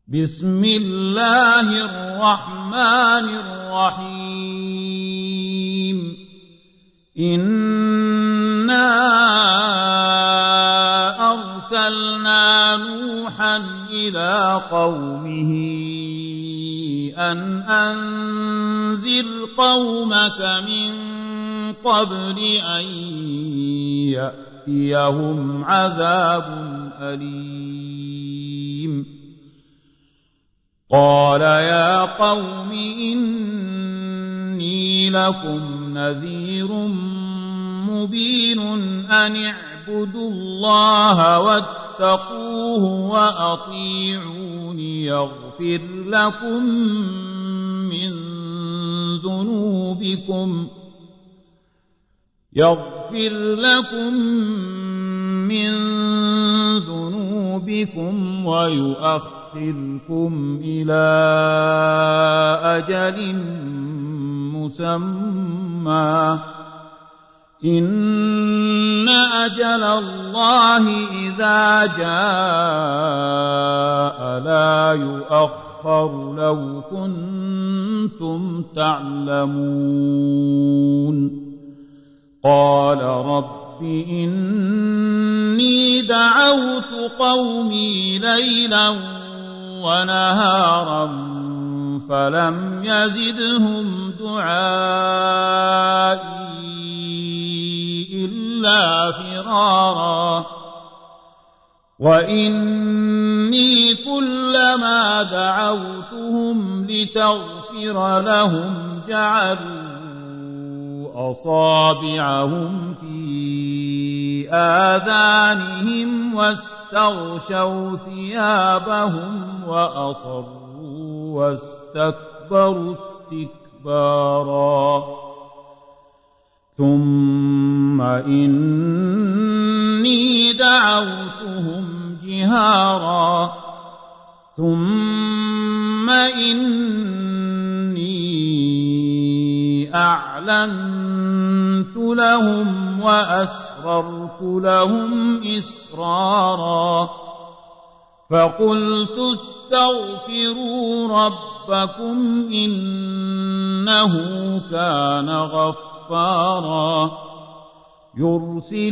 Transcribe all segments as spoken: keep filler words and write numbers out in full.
بسم الله الرحمن الرحيم إنا أرسلنا نوحا إلى قومه أن أنذر قومك من قبل أن يأتيهم عذاب أليم قال يا قوم إني لكم نذير مبين أن اعبدوا الله واتقوه وأطيعون يغفر لكم من ذنوبكم يغفر لكم من ذنوبكم ويؤخركم إلى أجل مسمى إن أجل الله إذا جاء لا يؤخر لو كنتم تعلمون قال رب إني دعوت قومي ليلا ونهارا فلم يزدهم دعائي إلا فرارا وإني كلما دعوتهم لتغفر لهم جعلوا أصابعهم في آذانهم واستغشوا ثيابهم وأصروا واستكبروا استكبارا ثم إني دعوتهم جهارا ثم إني أعلنت لهم وأسررت لهم إسرارا فقلت استغفروا ربكم إنه كان غفارا يرسل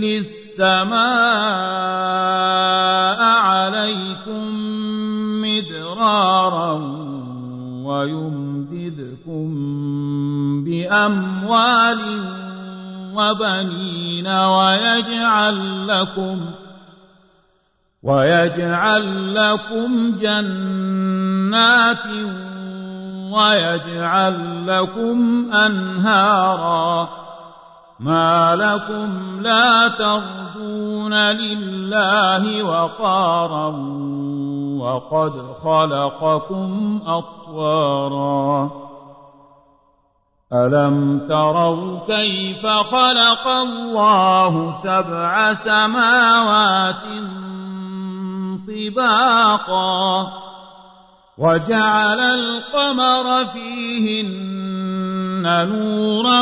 السماء عليكم مدرارا ويمددكم بأموال وبنين ويجعل لكم ويجعل لكم جنات ويجعل لكم أنهارا ما لكم لا ترجون لله وقارا وقد خلقكم أطوارا ألم تروا كيف خلق الله سبع سماوات طباقا وجعل القمر فيهن نورا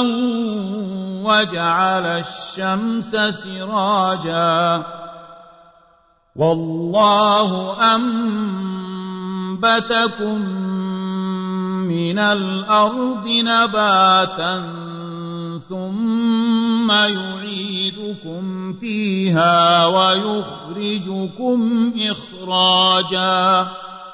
وجعل الشمس سراجا والله أنبتكم من الأرض نباتا ثم يعيدكم فيها ويخرجكم إخراجا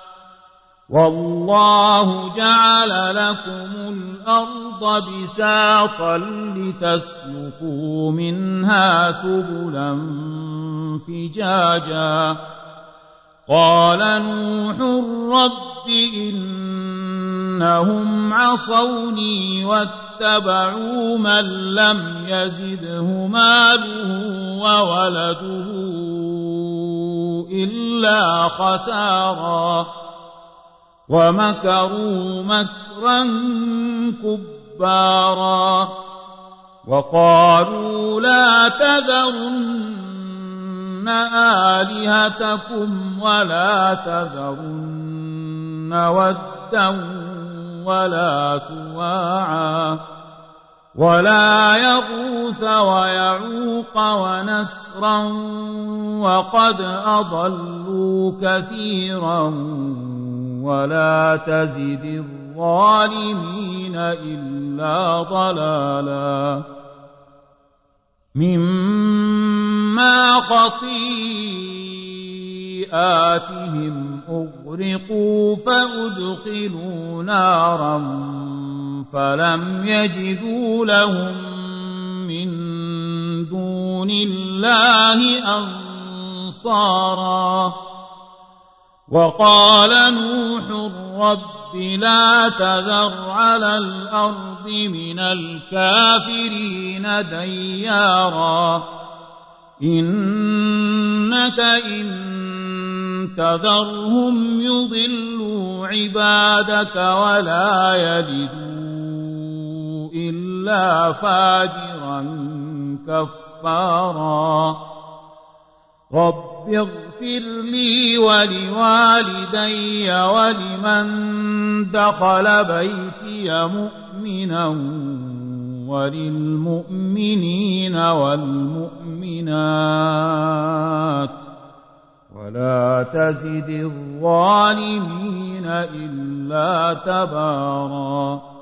والله جعل لكم الأرض بساطا لتسلكوا منها سبلا فجاجا قال نوح رب إنهم عصوني واتبعوا من لم يزده ماله وولده إلا خسارا ومكروا مكرا كبارا وقالوا لا تذرن آلهتكم ولا تذرن ودا ولا سواعا ولا يغوث ويعوق ونسرا وقد أضلوا كثيرا ولا تزد الظالمين إلا ضلالا مما خطيئاتهم أغرقوا فأدخلوا نارا فلم يجدوا لهم من دون الله أنصارا وقال نوح رب لا تذر على الأرض من الكافرين ديارا إنك إن تذرهم يضلوا عبادك ولا يلدوا إلا فاجرا كفارا رب اغفر لي ولوالدي ولمن دخل بيتي مؤمنا وللمؤمنين والمؤمنات ولا تزد الظالمين إلا تبارا